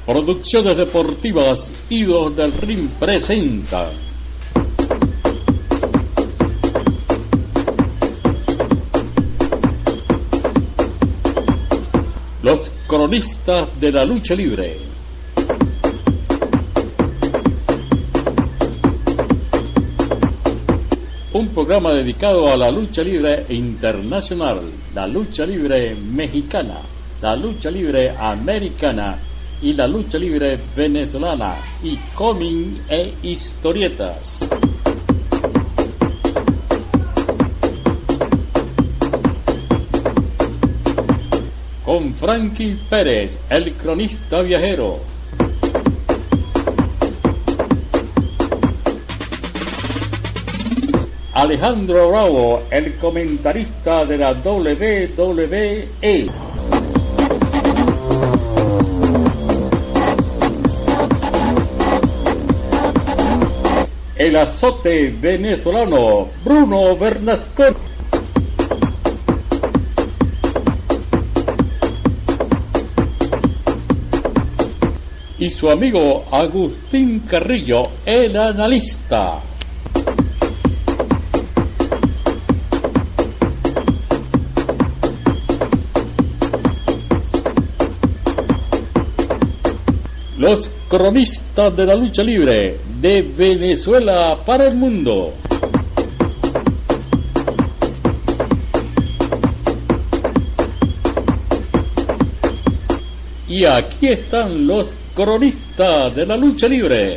Producciones Deportivas Ídolos del Ring presenta Los Cronistas de la Lucha Libre. Un programa dedicado a la lucha libre internacional, la lucha libre mexicana, la lucha libre americana y la lucha libre venezolana, y cómic e historietas. Con Frankie Pérez, el cronista viajero. Alejandro Bravo, el comentarista de la WWE. El azote venezolano, Bruno Bernasconi. Y su amigo Agustín Carrillo, el analista. Los cronistas de la lucha libre, de Venezuela para el mundo. Y aquí están los cronistas de la lucha libre.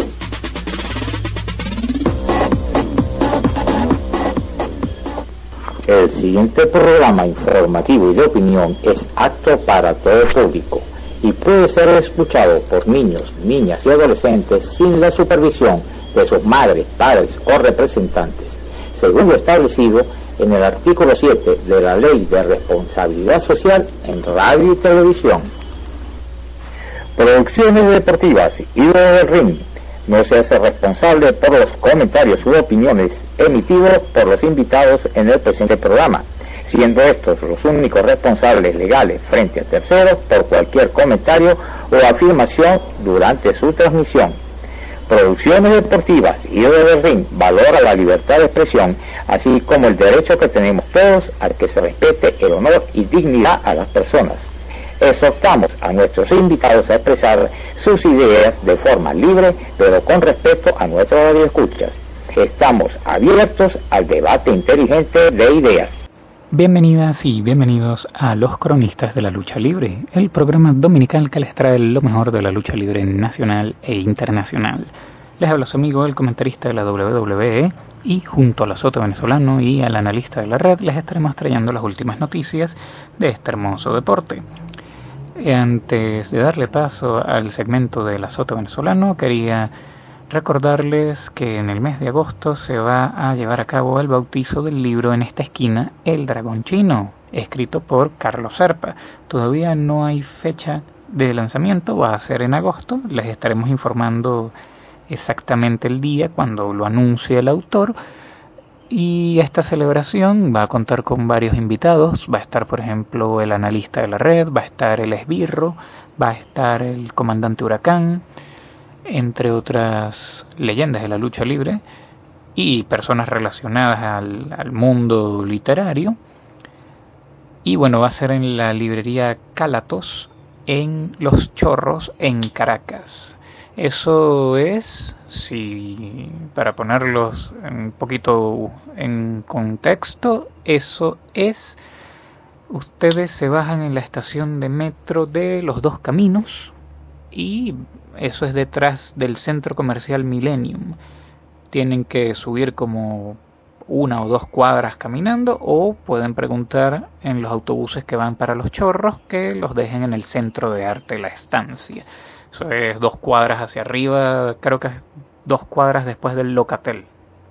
El siguiente programa informativo y de opinión es apto para todo público y puede ser escuchado por niños, niñas y adolescentes sin la supervisión de sus madres, padres o representantes, según lo establecido en el artículo 7 de la Ley de Responsabilidad Social en Radio y Televisión. Producciones deportivas Ídolos del Ring no se hace responsable por los comentarios u opiniones emitidos por los invitados en el presente programa, siendo estos los únicos responsables legales frente a terceros por cualquier comentario o afirmación durante su transmisión. Producciones deportivas Ídolos del Ring valora la libertad de expresión, así como el derecho que tenemos todos al que se respete el honor y dignidad a las personas. Exhortamos a nuestros invitados a expresar sus ideas de forma libre, pero con respeto a nuestros radioescuchas. Estamos abiertos al debate inteligente de ideas. Bienvenidas y bienvenidos a Los Cronistas de la Lucha Libre, el programa dominical que les trae lo mejor de la lucha libre nacional e internacional. Les habla su amigo, el comentarista de la WWE, y junto al azote venezolano y al analista de la red les estaremos trayendo las últimas noticias de este hermoso deporte. Antes de darle paso al segmento del azote venezolano, quería recordarles que en el mes de agosto se va a llevar a cabo el bautizo del libro En esta esquina, El Dragón Chino, escrito por Carlos Serpa. Todavía no hay fecha de lanzamiento, va a ser en agosto. Les estaremos informando exactamente el día cuando lo anuncie el autor. Y esta celebración va a contar con varios invitados. Va a estar, por ejemplo, el analista de la red, va a estar el esbirro, va a estar el comandante Huracán, entre otras leyendas de la lucha libre y personas relacionadas al mundo literario. Y bueno, va a ser en la librería Cálatos, en Los Chorros, en Caracas. Eso es, si para ponerlos un poquito en contexto, eso es, ustedes se bajan en la estación de metro de Los Dos Caminos y eso es detrás del centro comercial Millennium. Tienen que subir como 1 o 2 cuadras caminando, o pueden preguntar en los autobuses que van para Los Chorros que los dejen en el Centro de Arte La Estancia. Eso es 2 cuadras hacia arriba, creo que es 2 cuadras después del Locatel.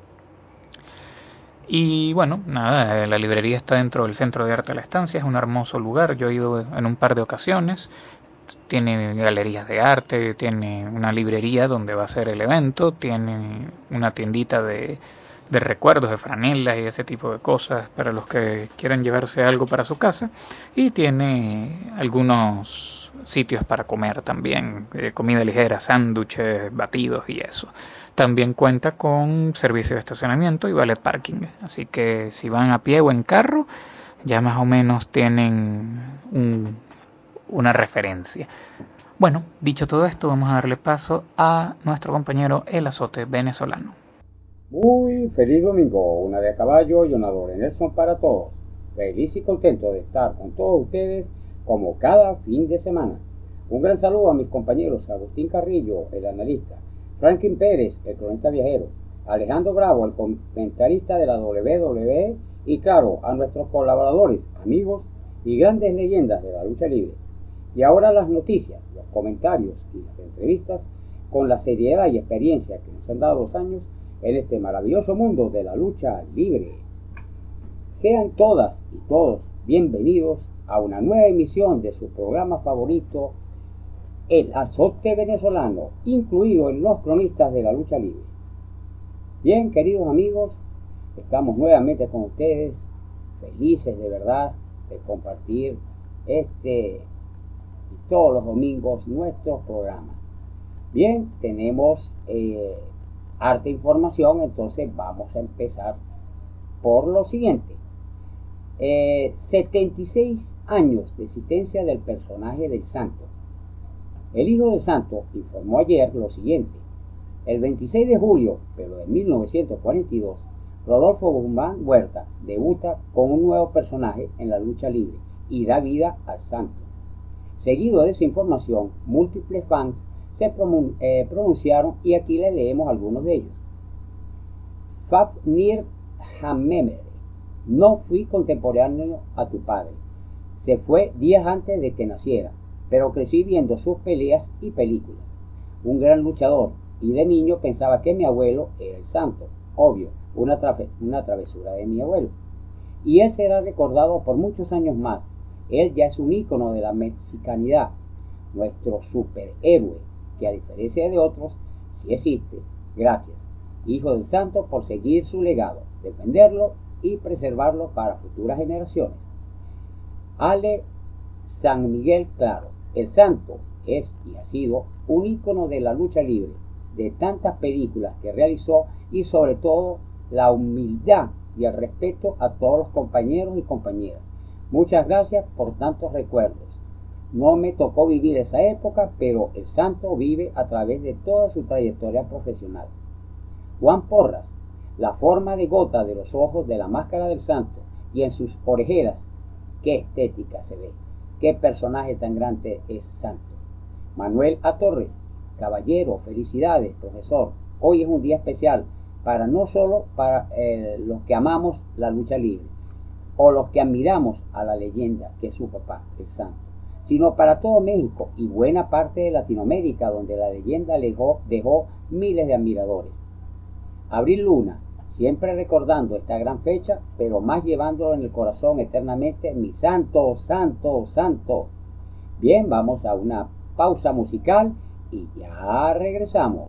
Y bueno, nada, la librería está dentro del Centro de Arte La Estancia, es un hermoso lugar, yo he ido en un par de ocasiones. Tiene galerías de arte, tiene una librería donde va a ser el evento, tiene una tiendita de de recuerdos, de franelas y ese tipo de cosas para los que quieran llevarse algo para su casa. Y tiene algunos sitios para comer también, comida ligera, sándwiches, batidos y eso. También cuenta con servicio de estacionamiento y valet parking. Así que si van a pie o en carro, ya más o menos tienen una referencia. Bueno, dicho todo esto, vamos a darle paso a nuestro compañero El Azote venezolano. Muy feliz domingo, una de a caballo y una doble Nelson para todos. Feliz y contento de estar con todos ustedes como cada fin de semana. Un gran saludo a mis compañeros Agustín Carrillo, el analista, Franklin Pérez, el cronista viajero, Alejandro Bravo, el comentarista de la WWE, y claro, a nuestros colaboradores, amigos y grandes leyendas de la lucha libre. Y ahora las noticias, los comentarios y las entrevistas con la seriedad y experiencia que nos han dado los años en este maravilloso mundo de la lucha libre. Sean todas y todos bienvenidos a una nueva emisión de su programa favorito, El Azote Venezolano, incluido en los cronistas de la lucha libre. Bien, queridos amigos, estamos nuevamente con ustedes, felices de verdad de compartir y todos los domingos nuestros programas. Bien, tenemos harta información, entonces vamos a empezar por lo siguiente. 76 años de existencia del personaje del Santo. El hijo del Santo informó ayer lo siguiente. El 26 de julio, pero de 1942, Rodolfo Guzmán Huerta debuta con un nuevo personaje en la lucha libre y da vida al Santo. Seguido de esa información, múltiples fans se pronunciaron y aquí le leemos algunos de ellos. Fafnir Hammemere: no fui contemporáneo a tu padre. Se fue días antes de que naciera, pero crecí viendo sus peleas y películas. Un gran luchador, y de niño pensaba que mi abuelo era el Santo. Obvio, una travesura de mi abuelo. Y él será recordado por muchos años más. Él ya es un ícono de la mexicanidad, nuestro superhéroe, que a diferencia de otros, sí existe. Gracias, hijo del Santo, por seguir su legado, defenderlo y preservarlo para futuras generaciones. Ale San Miguel Claro: el Santo es y ha sido un ícono de la lucha libre, de tantas películas que realizó y sobre todo la humildad y el respeto a todos los compañeros y compañeras. Muchas gracias por tantos recuerdos. No me tocó vivir esa época, pero el Santo vive a través de toda su trayectoria profesional. Juan Porras: la forma de gota de los ojos de la máscara del Santo y en sus orejeras, qué estética se ve, qué personaje tan grande es Santo. Manuel A. Torres: caballero, felicidades, profesor. Hoy es un día especial para no solo para los que amamos la lucha libre o los que admiramos a la leyenda que es su papá, el Santo, sino para todo México y buena parte de Latinoamérica, donde la leyenda dejó miles de admiradores. Abril Luna: siempre recordando esta gran fecha, pero más llevándolo en el corazón eternamente, mi Santo, Santo, Santo. Bien, vamos a una pausa musical y ya regresamos.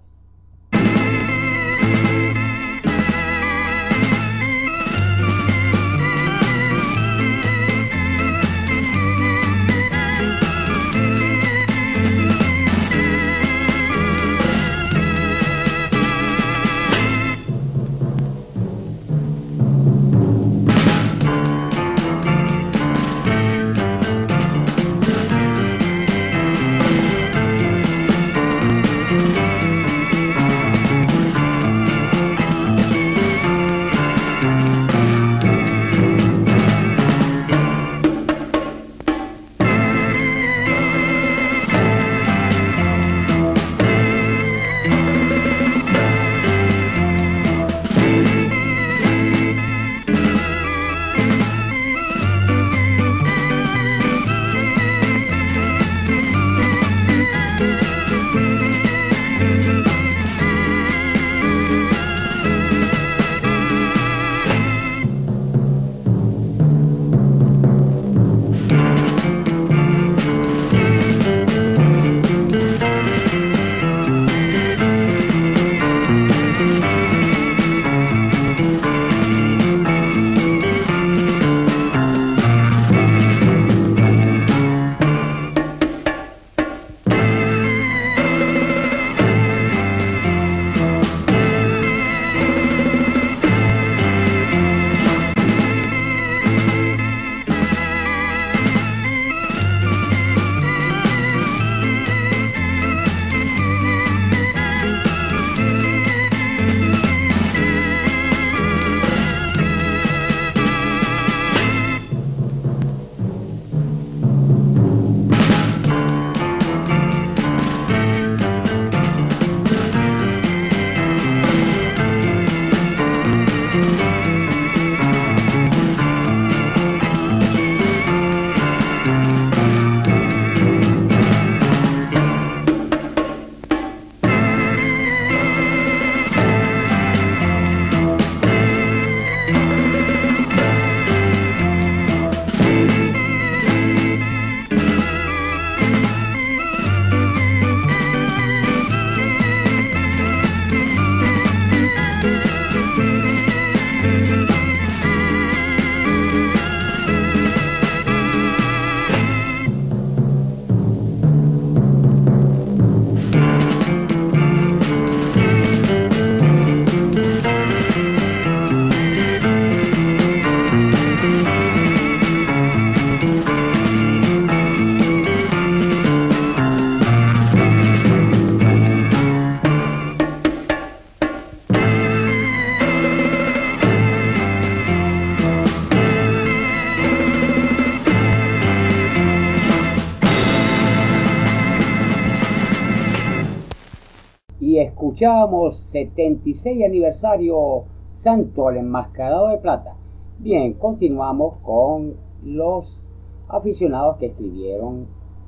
Y escuchamos 76 aniversario Santo al Enmascarado de Plata. Bien, continuamos con los aficionados que escribieron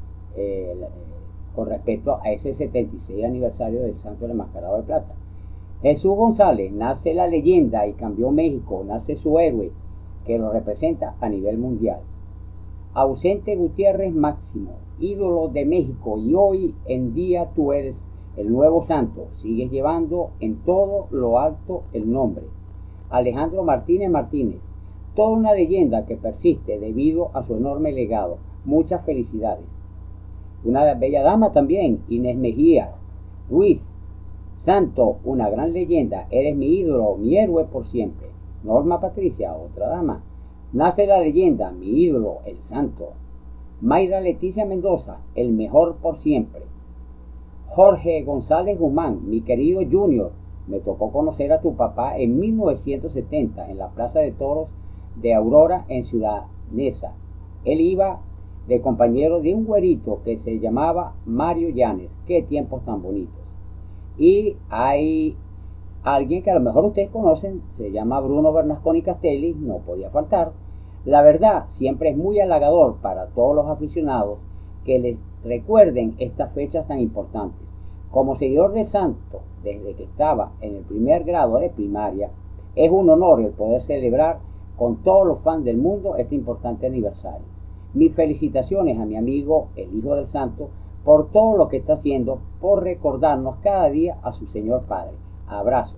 con respecto a ese 76 aniversario del Santo al Enmascarado de Plata. Jesús González: nace la leyenda y cambió México, nace su héroe que lo representa a nivel mundial. Ausente Gutiérrez Máximo: ídolo de México y hoy en día tú eres el nuevo santo, sigues llevando en todo lo alto el nombre. Alejandro Martínez Martínez: toda una leyenda que persiste debido a su enorme legado. Muchas felicidades. Una bella dama también, Inés Mejía Ruiz: santo, una gran leyenda, eres mi ídolo, mi héroe por siempre. Norma Patricia, otra dama: nace la leyenda, mi ídolo, el santo. Mayra Leticia Mendoza: el mejor por siempre. Jorge González Guzmán: mi querido Junior, me tocó conocer a tu papá en 1970 en la Plaza de Toros de Aurora en Ciudad Neza. Él iba de compañero de un güerito que se llamaba Mario Llanes. Qué tiempos tan bonitos. Y hay alguien que a lo mejor ustedes conocen, se llama Bruno Bernasconi Castelli, no podía faltar. La verdad, siempre es muy halagador para todos los aficionados que les recuerden estas fechas tan importantes. Como seguidor del santo, desde que estaba en el primer grado de primaria, es un honor el poder celebrar con todos los fans del mundo este importante aniversario. Mis felicitaciones a mi amigo, el Hijo del Santo, por todo lo que está haciendo, por recordarnos cada día a su Señor Padre. Abrazos.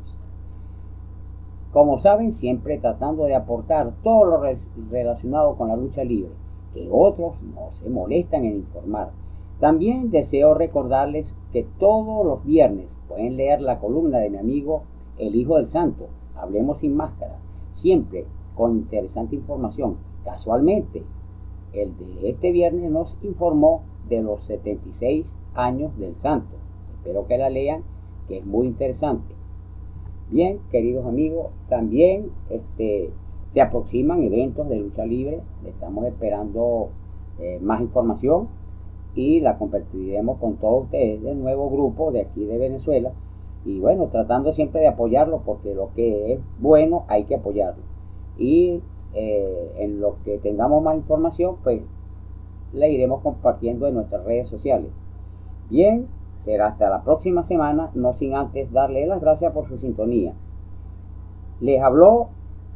Como saben, siempre tratando de aportar todo lo relacionado con la lucha libre, que otros no se molestan en informar. También deseo recordarles que todos los viernes pueden leer la columna de mi amigo el Hijo del Santo, Hablemos sin Máscara, siempre con interesante información. Casualmente, el de este viernes nos informó de los 76 años del santo. Espero que la lean, que es muy interesante. Bien, queridos amigos, también se aproximan eventos de lucha libre. Estamos esperando más información y la compartiremos con todos ustedes del nuevo grupo de aquí de Venezuela. Y bueno, tratando siempre de apoyarlo, porque lo que es bueno hay que apoyarlo. Y en lo que tengamos más información, pues la iremos compartiendo en nuestras redes sociales. Bien, será hasta la próxima semana, no sin antes darle las gracias por su sintonía. Les habló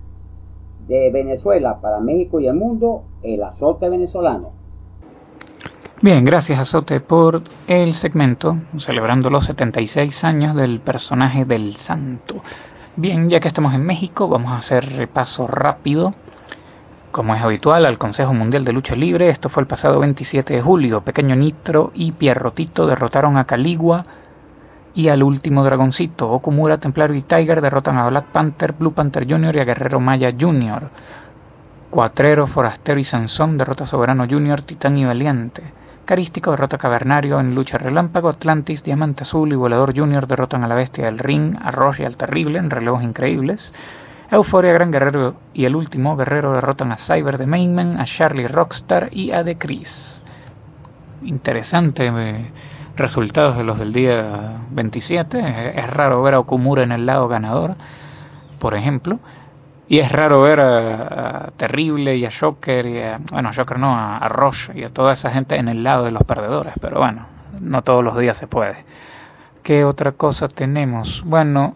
de Venezuela para México y el mundo, el Azote Venezolano. Bien, gracias Azote por el segmento celebrando los 76 años del personaje del santo. Bien, ya que estamos en México, vamos a hacer repaso rápido, como es habitual, al Consejo Mundial de Lucha Libre. Esto fue el pasado 27 de julio. Pequeño Nitro y Pierrotito derrotaron a Caligua y al Último Dragoncito. Okumura, Templario y Tiger derrotan a Black Panther, Blue Panther Jr. y a Guerrero Maya Jr. Cuatrero, Forastero y Sansón derrota a Soberano Jr., Titán y Valiente. Carístico derrota a Cavernario en lucha relámpago. Atlantis, Diamante Azul y Volador Jr. derrotan a la Bestia del Ring, a Rush y al Terrible en relevos increíbles. Euforia, Gran Guerrero y el Último Guerrero derrotan a Cyber de Mainman, a Charlie Rockstar y a The Chris. Interesante resultados de los del día 27. Es raro ver a Okumura en el lado ganador, por ejemplo. Y es raro ver a Terrible y a Joker, a Joker no, a Rush y a toda esa gente en el lado de los perdedores. Pero bueno, no todos los días se puede. ¿Qué otra cosa tenemos? Bueno,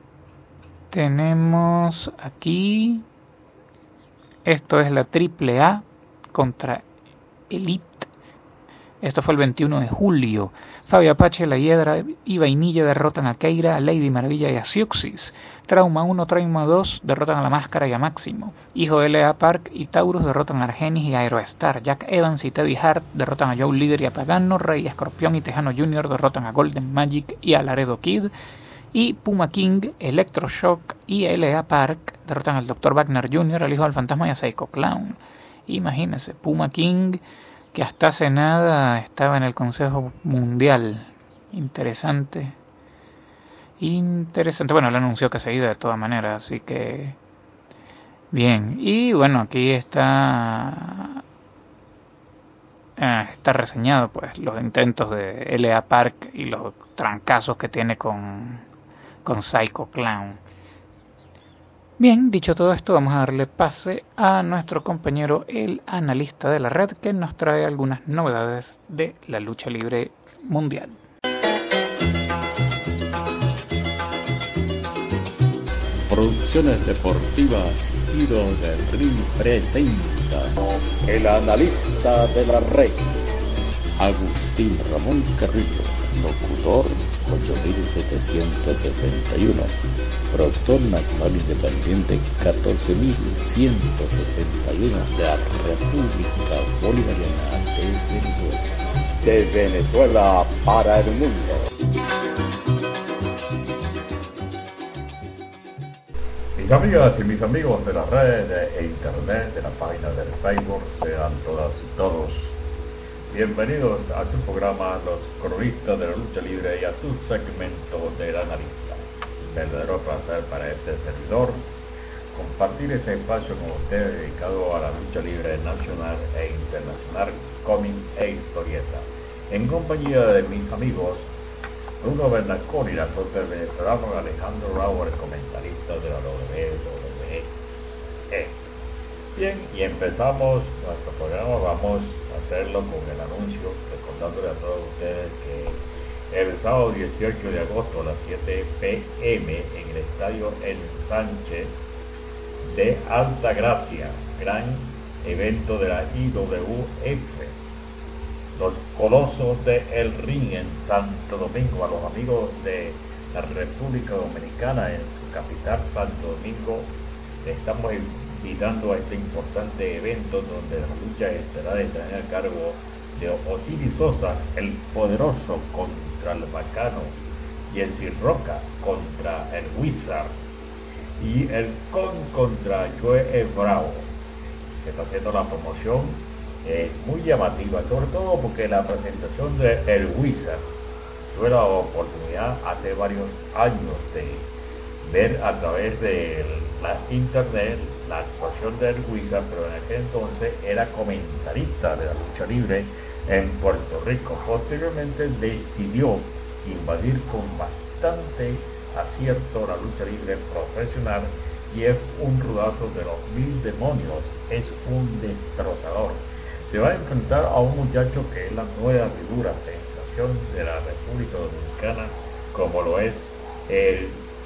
tenemos aquí, esto es la AAA contra Elite. Esto fue el 21 de julio. Fabio Apache, La Hiedra y Vainilla derrotan a Keira, a Lady Maravilla y a Siuxis. Trauma 1, Trauma 2 derrotan a La Máscara y a Máximo. Hijo de L.A. Park y Taurus derrotan a Argenis y a Aerostar. Jack Evans y Teddy Hart derrotan a Joe Líder y a Pagano. Rey, Escorpión y Tejano Jr. derrotan a Golden Magic y a Laredo Kid. Y Puma King, Electroshock y L.A. Park derrotan al Dr. Wagner Jr., al Hijo del Fantasma y a Psycho Clown. Imagínense, Puma King, que hasta hace nada estaba en el Consejo Mundial. Interesante. Bueno, él anunció que se iba de todas maneras, así que bien. Y bueno, aquí está está reseñado, pues, los intentos de L.A. Park y los trancazos que tiene con Psycho Clown. Bien, dicho todo esto, vamos a darle pase a nuestro compañero, el analista de la red, que nos trae algunas novedades de la lucha libre mundial. Producciones Deportivas Tiro del Ring presenta el analista de la red, Agustín Ramón Carrillo, locutor 8761, productor nacional independiente 14161 de la República Bolivariana de Venezuela. De Venezuela para el mundo. Mis amigas y mis amigos de la red e internet, de la página del Facebook, sean todas y todos bienvenidos a su programa Los Cronistas de la Lucha Libre y a su segmento del analista. Verdadero placer para este servidor compartir este espacio con ustedes dedicado a la lucha libre nacional e internacional, cómic e historieta, en compañía de mis amigos Bruno Bernasconi, la suerte del venezolano, Alejandro Rauer, el comentarista de la WWE. Bien, y empezamos nuestro programa. Vamos a hacerlo con el anuncio, recordándole a todos ustedes que el sábado 18 de agosto a las 7 p.m. en el Estadio Ensanche de Altagracia, gran evento de la IWF, los Colosos de El Ring en Santo Domingo. A los amigos de la República Dominicana, en su capital Santo Domingo, le estamos invitando a este importante evento donde las luchas estelares estarán a cargo de Osiris Sosa, el poderoso, contra el bacano, Jesse Roca contra el Wizard y el contra Joe Bravo, que está haciendo la promoción muy llamativa, sobre todo porque la presentación de el Wizard tuve la oportunidad hace varios años de ver a través de la internet la actuación del Wizard, pero en aquel entonces era comentarista de la lucha libre en Puerto Rico. Posteriormente decidió invadir con bastante acierto la lucha libre profesional y es un rudazo de los 1000 demonios, es un destrozador. Se va a enfrentar a un muchacho que es la nueva figura, sensación de la República Dominicana, como lo es el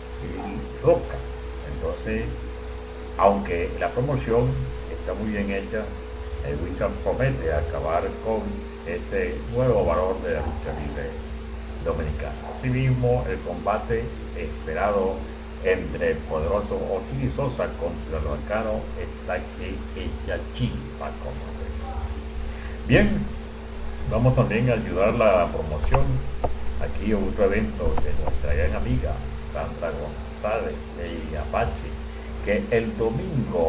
Roca. Entonces, aunque la promoción está muy bien hecha, el Wizard promete acabar con este nuevo valor de la lucha libre dominicana. Asimismo, el combate esperado entre el poderoso Osiris Sosa contra el bacano está que ella chimpa, como se dice. Bien, vamos también a ayudar la promoción aquí a otro evento de nuestra gran amiga Sandra González de Apache, que el domingo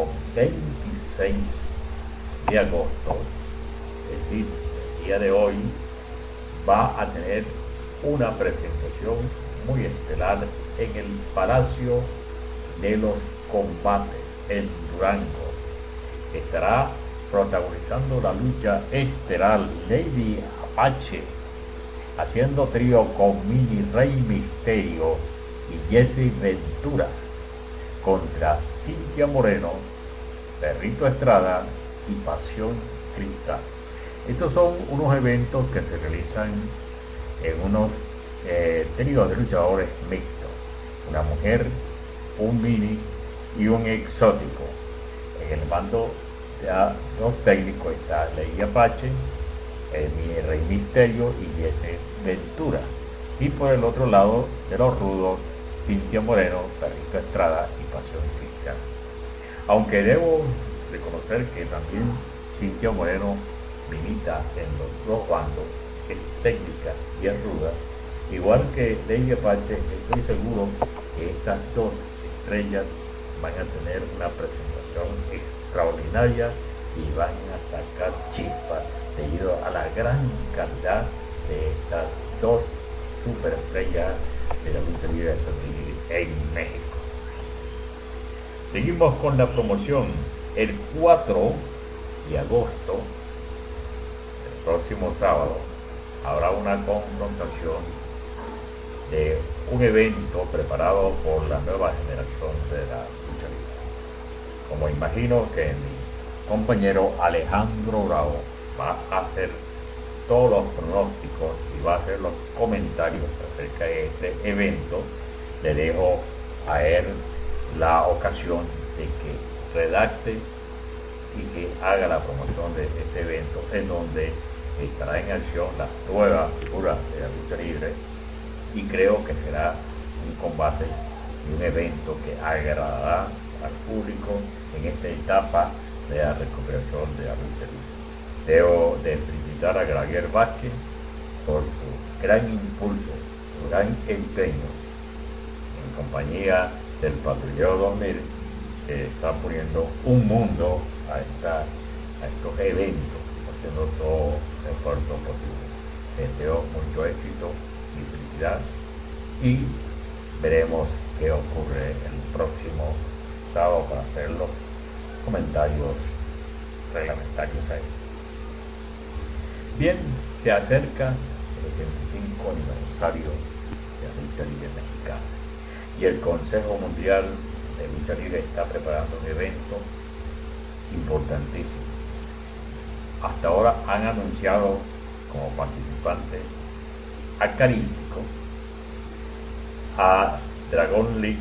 26 de agosto, es decir, el día de hoy, va a tener una presentación muy estelar en el Palacio de los Combates en Durango. Estará protagonizando la lucha estelar Lady Apache, haciendo trío con Mini Rey Misterio y Jesse Ventura contra Cintia Moreno, Perrito Estrada y Pasión Cristal. Estos son unos eventos que se realizan en unos tríos de luchadores mixtos, una mujer, un mini y un exótico. En el mando de los técnicos está Lady Apache, el Rey Misterio y Jesse Ventura, y por el otro lado de los rudos, Cintia Moreno, Perrito Estrada y Pasión Cristal. Aunque debo reconocer que también Cintia Moreno milita en los dos bandos, es técnica y es ruda, igual que Lady Apache. Estoy seguro que estas dos estrellas van a tener una presentación extraordinaria y van a sacar chispas debido a la gran calidad de estas dos superestrellas de la lucha libre en México. Seguimos con la promoción. El 4 de agosto, el próximo sábado habrá una confrontación de un evento preparado por la nueva generación de la lucha libre. Como imagino que mi compañero Alejandro Bravo va a hacer todos los pronósticos y va a hacer los comentarios acerca de este evento, le dejo a él la ocasión de que redacte y que haga la promoción de este evento, en donde estará en acción la nueva figura de la lucha libre, y creo que será un combate y un evento que agradará al público en esta etapa de la recuperación de la lucha libre. Debo de felicitar a Javier Vázquez por su gran impulso, su gran empeño en compañía del Patrullero 2000, que está poniendo un mundo a estos eventos, haciendo todo el esfuerzo posible. Deseo mucho éxito y felicidad, y veremos qué ocurre el próximo sábado para hacer los comentarios reglamentarios ahí. Bien, se acerca el 25 aniversario de la lucha libre mexicana, y el Consejo Mundial de Lucha Libre está preparando un evento importantísimo. Hasta ahora han anunciado como participantes a Carístico, a Dragon Lee,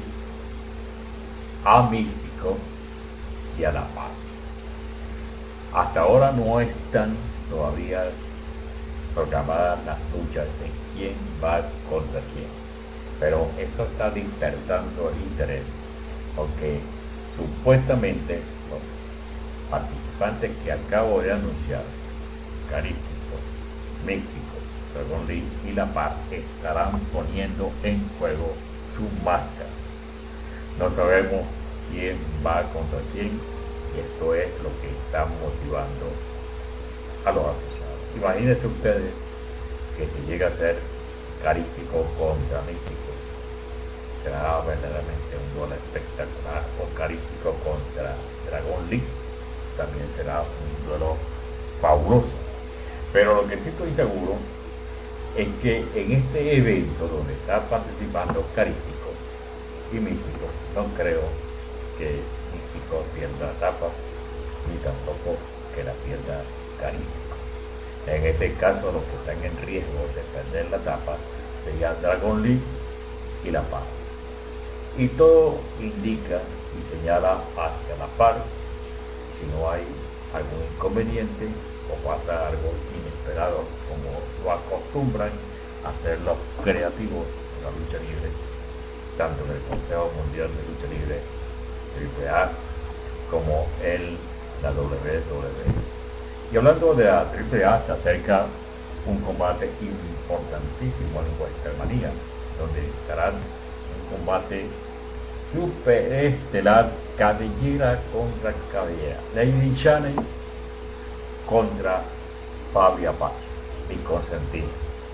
a Místico y a La Paz. Hasta ahora no están todavía programadas las luchas de quién va contra quién, pero esto está despertando el interés, porque supuestamente los participantes que acabo de anunciar, Carístico, Místico, Dragon Lee y La Paz, estarán poniendo en juego su máscara. No sabemos quién va contra quién, y esto es lo que está motivando a los aficionados. Imagínense ustedes que si llega a ser Carístico contra Místico, será verdaderamente un duelo espectacular, o Carístico contra Dragon Lee, también será un duelo fabuloso. Pero lo que sí estoy seguro es que en este evento donde está participando Carístico y Místico, no creo que Místico pierda la etapa, ni tampoco que la pierda Carístico. En este caso, los que están en riesgo de perder la etapa serían Dragon Lee y La Paz. Y todo indica y señala hacia La Paz, si no hay algún inconveniente o pasa algo inesperado, como lo acostumbran a hacer los creativos de la lucha libre, tanto en el Consejo Mundial de Lucha Libre, AAA, como en la WWE. Y hablando de la AAA, se acerca un combate importantísimo en WrestleMania, donde estarán un combate superestelar, cabellera contra cabellera, Lady Shani contra Fabia Paz, mi consentida.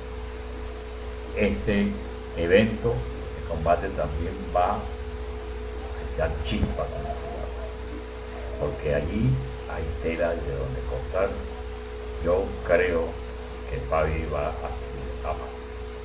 Este evento, este combate también va a echar chispas en la ciudad, porque allí hay tela de donde cortar. Yo creo que Fabi va a seguir a más.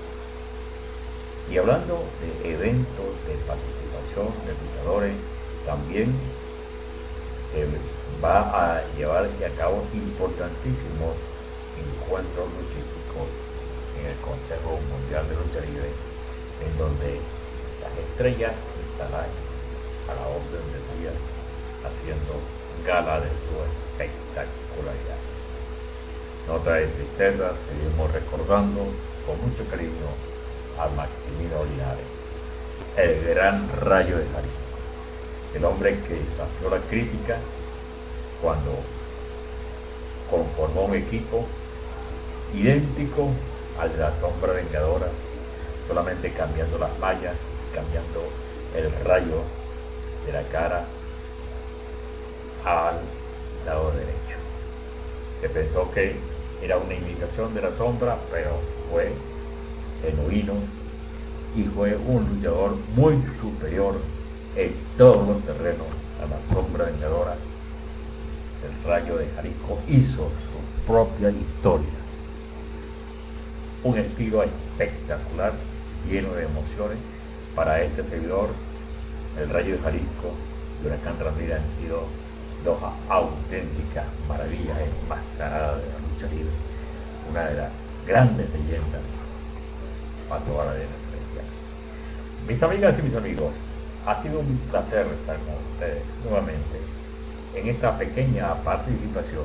Y hablando de eventos de participación de luchadores, también se va a llevar a cabo importantísimos encuentros luchísticos en el Consejo Mundial de Lucha Libre, en donde las estrellas estarán a la orden del día haciendo gala de su espectacularidad. Nota de tristeza, seguimos recordando con mucho cariño a Maximino Linares, el gran Rayo de Jalisco, el hombre que desafió la crítica cuando conformó un equipo idéntico al de la Sombra Vengadora, solamente cambiando las mallas, cambiando el rayo de la cara al lado derecho. Se pensó que era una imitación de la Sombra, pero fue genuino y fue un luchador muy superior en todos los terrenos a la Sombra Vengadora. El Rayo de Jalisco hizo su propia historia un estilo espectacular, lleno de emociones. Para este servidor, el Rayo de Jalisco y Huracán Ramírez han sido dos auténticas maravillas enmascaradas de la lucha libre. Una de las grandes leyendas pasó a la arena celestial. Mis amigas y mis amigos, ha sido un placer estar con ustedes nuevamente en esta pequeña participación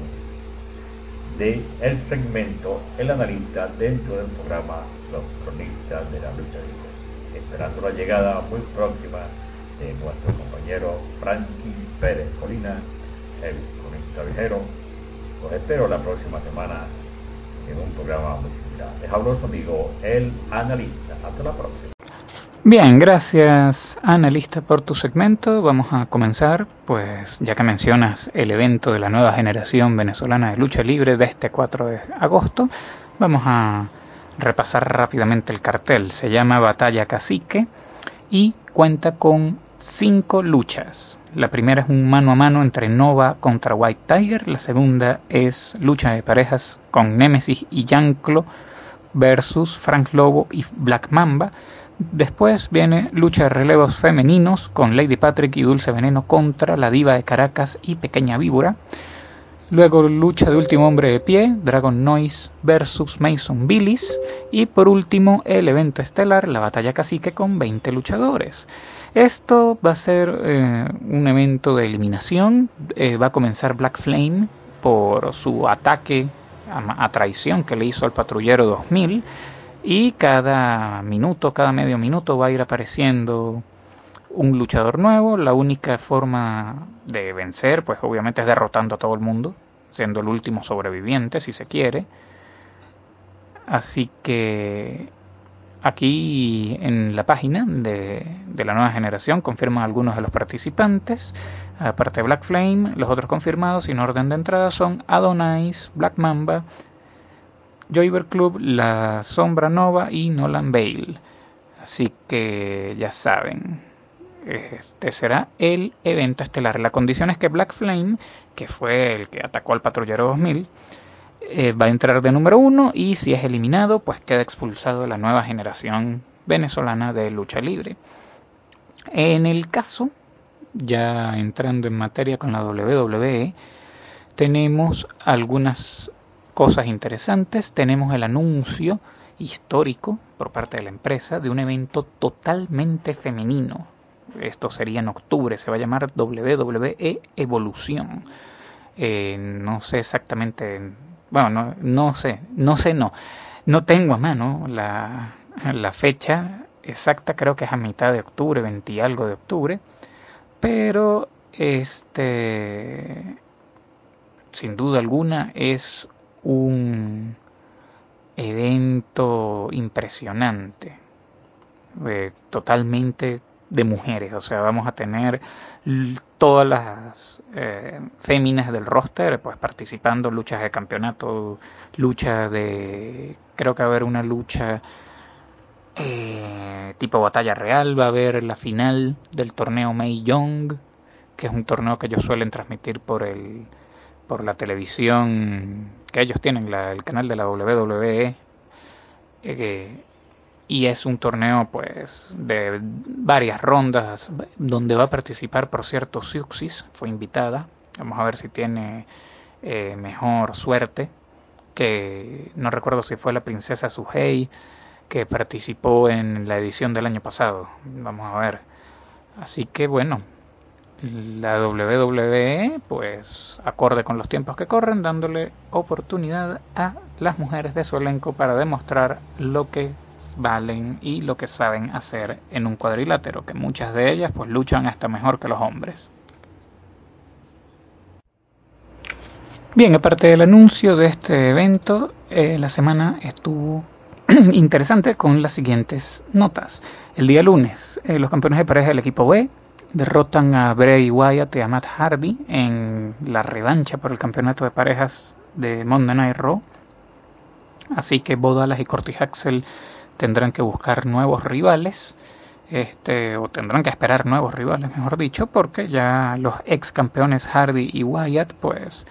de el segmento El Analista dentro del programa Los Cronistas de la Lucha Libre, esperando la llegada muy próxima de nuestro compañero Frankie Pérez Colina, el cronista viajero. Los espero la próxima semana en un programa muy similar. Les habló su amigo El Analista. Hasta la próxima. Bien, gracias Analista por tu segmento. Vamos a comenzar, pues ya que mencionas el evento de la nueva generación venezolana de lucha libre de este 4 de agosto, vamos a repasar rápidamente el cartel. Se llama Batalla Cacique y cuenta con 5 luchas. La primera es un mano a mano entre Nova contra White Tiger. La segunda es lucha de parejas con Nemesis y Yanklo versus Frank Lobo y Black Mamba. Después viene lucha de relevos femeninos con Lady Patrick y Dulce Veneno contra la Diva de Caracas y Pequeña Víbora. Luego lucha de último hombre de pie, Dragon Noise versus Mason Billis. Y por último el evento estelar, la Batalla Cacique con 20 luchadores. Esto va a ser un evento de eliminación. Va a comenzar Black Flame por su ataque a traición que le hizo al Patrullero 2000. Y cada minuto, cada medio minuto va a ir apareciendo un luchador nuevo. La única forma de vencer, pues obviamente es derrotando a todo el mundo, siendo el último sobreviviente si se quiere. Así que aquí en la página de la nueva generación confirman algunos de los participantes. Aparte de Black Flame, los otros confirmados en orden de entrada son Adonais, Black Mamba, Joyver Club, La Sombra Nova y Nolan Bale. Así que ya saben, este será el evento estelar. La condición es que Black Flame, que fue el que atacó al Patrullero 2000, va a entrar de número 1 y si es eliminado, pues queda expulsado de la nueva generación venezolana de lucha libre. En el caso, ya entrando en materia con la WWE, tenemos algunas cosas interesantes. Tenemos el anuncio histórico por parte de la empresa de un evento totalmente femenino. Esto sería en octubre, se va a llamar WWE Evolución. No sé exactamente, bueno, no tengo a mano la fecha exacta, creo que es a mitad de octubre, 20 y algo de octubre, pero sin duda alguna es un evento impresionante, totalmente de mujeres. O sea, vamos a tener todas las féminas del roster pues participando, luchas de campeonato, creo que va a haber una lucha tipo batalla real, va a haber la final del torneo Mae Young, que es un torneo que ellos suelen transmitir por la televisión que ellos tienen, el canal de la WWE, y es un torneo pues de varias rondas donde va a participar, por cierto, Siuxis fue invitada. Vamos a ver si tiene mejor suerte, que no recuerdo si fue la princesa Suhei que participó en la edición del año pasado. Vamos a ver. Así que bueno, la WWE, pues acorde con los tiempos que corren, dándole oportunidad a las mujeres de su elenco para demostrar lo que valen y lo que saben hacer en un cuadrilátero, que muchas de ellas pues luchan hasta mejor que los hombres. Bien, aparte del anuncio de este evento, la semana estuvo interesante con las siguientes notas. El día lunes, los campeones de pareja del equipo B derrotan a Bray Wyatt y a Matt Hardy en la revancha por el campeonato de parejas de Monday Night Raw. Así que Bo Dallas y Curtis Axel tendrán que buscar nuevos rivales, o tendrán que esperar nuevos rivales, mejor dicho, porque ya los ex campeones Hardy y Wyatt pues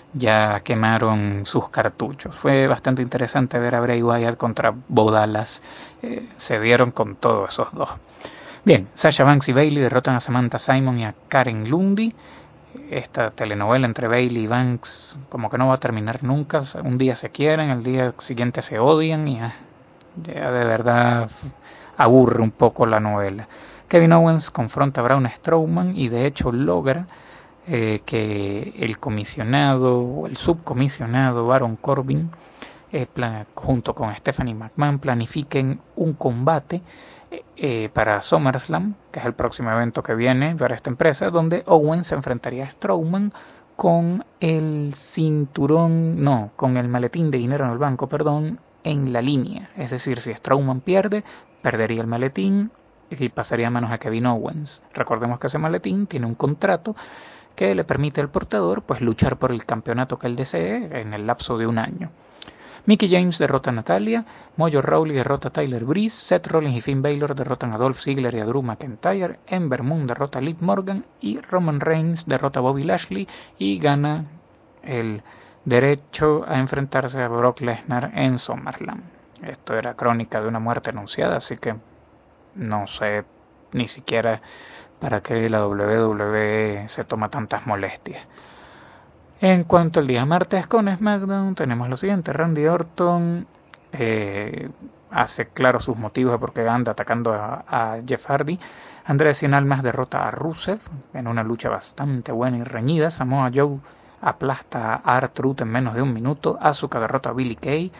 ya quemaron sus cartuchos. Fue bastante interesante ver a Bray Wyatt contra Bo Dallas. Se dieron con todos esos dos. Bien, Sasha Banks y Bayley derrotan a Samantha Simon y a Karen Lundy. Esta telenovela entre Bayley y Banks como que no va a terminar nunca. Un día se quieren, el día siguiente se odian y ya de verdad aburre un poco la novela. Kevin Owens confronta a Braun Strowman y de hecho logra que el comisionado o el subcomisionado Baron Corbin junto con Stephanie McMahon planifiquen un combate para SummerSlam, que es el próximo evento que viene para esta empresa, donde Owens se enfrentaría a Strowman con el con el maletín de dinero en el banco, en la línea. Es decir, si Strowman pierde, perdería el maletín y pasaría a manos a Kevin Owens. Recordemos que ese maletín tiene un contrato que le permite al portador pues luchar por el campeonato que él desee en el lapso de un año. Mickie James derrota a Natalia, Mojo Rawley derrota a Tyler Breeze, Seth Rollins y Finn Balor derrotan a Dolph Ziggler y a Drew McIntyre, Ember Moon derrota a Liv Morgan y Roman Reigns derrota a Bobby Lashley y gana el derecho a enfrentarse a Brock Lesnar en SummerSlam. Esto era crónica de una muerte anunciada, así que no sé ni siquiera para qué la WWE se toma tantas molestias. En cuanto al día martes con SmackDown, tenemos lo siguiente. Randy Orton hace claro sus motivos de por qué anda atacando a Jeff Hardy. Andrés Cien Almas derrota a Rusev en una lucha bastante buena y reñida. Samoa Joe aplasta a R-Truth en menos de un minuto. Asuka derrota a Billie Kay.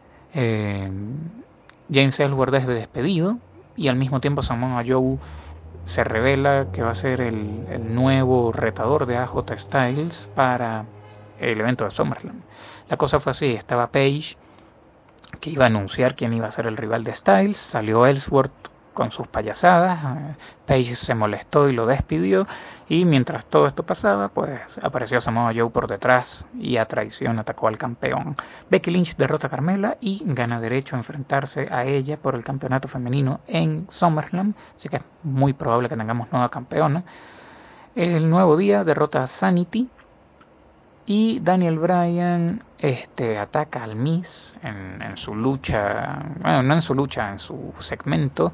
James Ellsworth es despedido y al mismo tiempo Samoa Joe se revela que va a ser el nuevo retador de AJ Styles para el evento de SummerSlam. La cosa fue así, estaba Paige, que iba a anunciar quién iba a ser el rival de Styles, salió Ellsworth con sus payasadas, Paige se molestó y lo despidió, y mientras todo esto pasaba, pues apareció Samoa Joe por detrás y a traición atacó al campeón. Becky Lynch derrota a Carmella y gana derecho a enfrentarse a ella por el campeonato femenino en SummerSlam, así que es muy probable que tengamos nueva campeona. El nuevo día derrota a Sanity y Daniel Bryan ataca al Miz en su lucha, bueno, no en su lucha, en su segmento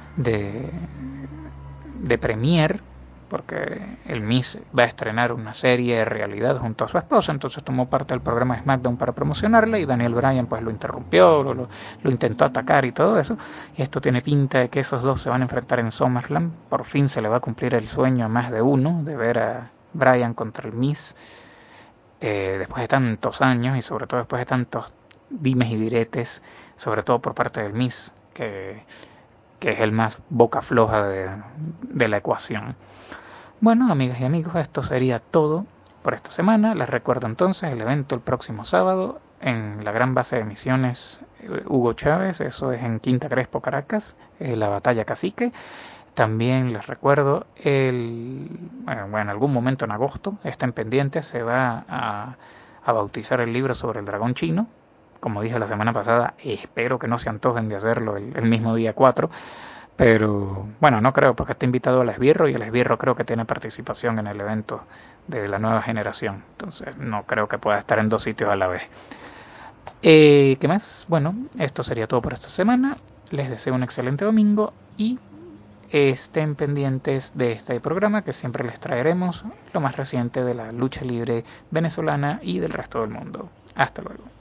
de premier, porque el Miz va a estrenar una serie de realidad junto a su esposa, entonces tomó parte del programa de SmackDown para promocionarla y Daniel Bryan pues lo interrumpió, lo intentó atacar y todo eso, y esto tiene pinta de que esos dos se van a enfrentar en SummerSlam. Por fin se le va a cumplir el sueño a más de uno de ver a Bryan contra el Miz después de tantos años y sobre todo después de tantos dimes y diretes, sobre todo por parte del Miz, que es el más boca floja de la ecuación. Bueno, amigas y amigos, esto sería todo por esta semana. Les recuerdo entonces el evento el próximo sábado en la gran base de misiones Hugo Chávez, eso es en Quinta Crespo, Caracas, la Batalla Cacique. También les recuerdo, en algún momento en agosto, estén pendientes, se va a bautizar el libro sobre el dragón chino. Como dije la semana pasada, espero que no se antojen de hacerlo el mismo día 4. Pero bueno, no creo, porque está invitado al esbirro y el esbirro creo que tiene participación en el evento de la nueva generación. Entonces no creo que pueda estar en dos sitios a la vez. ¿Qué más? Bueno, esto sería todo por esta semana. Les deseo un excelente domingo y estén pendientes de este programa que siempre les traeremos lo más reciente de la lucha libre venezolana y del resto del mundo. Hasta luego.